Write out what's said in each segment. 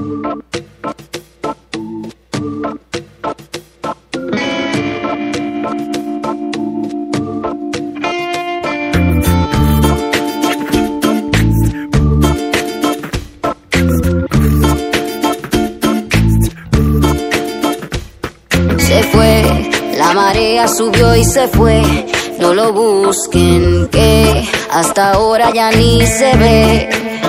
Se fue, la marea subió y se fue. No lo busquen, que hasta ahora ya ni se ve.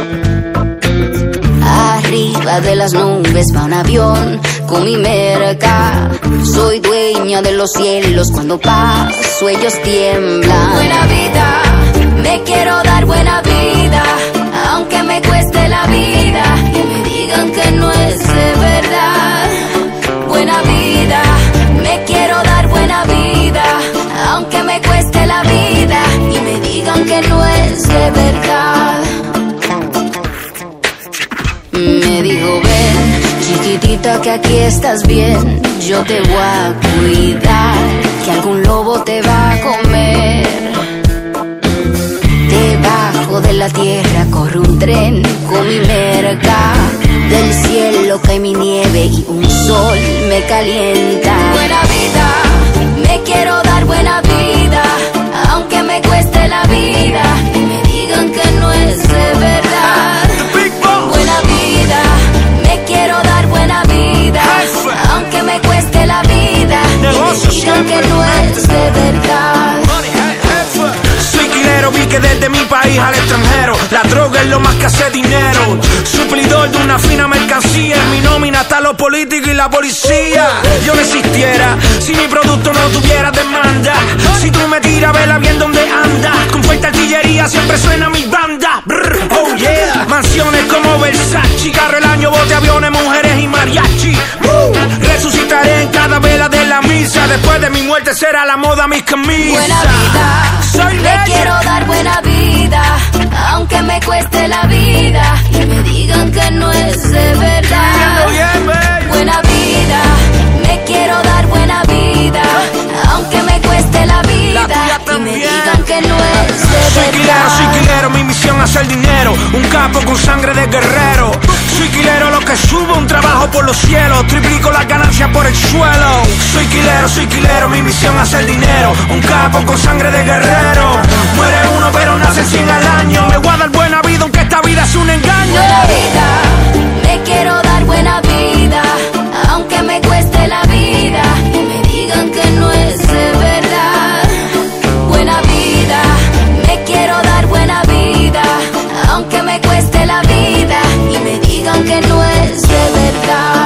Arriba de las nubes va un avión con mi merca. Soy dueña de los cielos, cuando paso ellos tiemblan. Buena vida, me quiero dar buena vida, aunque me cueste la vida, que me digan que no es de verdad. Buena vida, me quiero dar buena vida, aunque me cueste la vida, y me digan que no es de verdad. Me dijo, ven, chiquitita, que aquí estás bien. Yo te voy a cuidar, que algún lobo te va a comer. Debajo de la tierra corre un tren con mi merca. Del cielo cae mi nieve y un sol me calienta. Buena vida, me quiero dar buena vida, aunque me cueste la vida, y me digan que no es de verdad. Buena vida, me quiero dar buena vida, aunque me cueste la vida, y me digan que no es de verdad. Soy quilero, vi que desde mi país al extranjero la droga es lo más que hace dinero. Suplidor de una fina mercancía, en mi nómina está los políticos y la policía. Yo no existiera si mi producto no tuviera demanda. Si tú me tiras, vela bien donde anda. Con fuerte artillería siempre suena mi banda. Brr, oh yeah. Mansiones como Versace, carro el año, bote, aviones, mujeres y mariachi. Resucitaré en cada vela de la misa. Después de mi muerte será la moda mis camisas. Buena vida, me quiero dar buena vida, aunque me cueste la vida, y me digan que no es de verdad. Buena vida, me quiero dar buena vida, aunque me cueste la vida, y me digan que no es de verdad. Soy quilero, mi misión es hacer dinero, un capo con sangre de guerrero. Soy quilero, lo que subo, un trabajo por los cielos, triplico las ganancias por el suelo. Soy quilero, mi misión es hacer dinero, un capo con sangre de guerrero. Muere uno pero nace 100 al año, me voy a dar buena vida aunque esta vida es un engaño. Buena vida, me quiero dar buena vida, aunque me cueste la vida, y me digan que no es de verdad. Buena vida, me quiero dar buena vida, aunque me cueste la vida, y me digan que no es de verdad.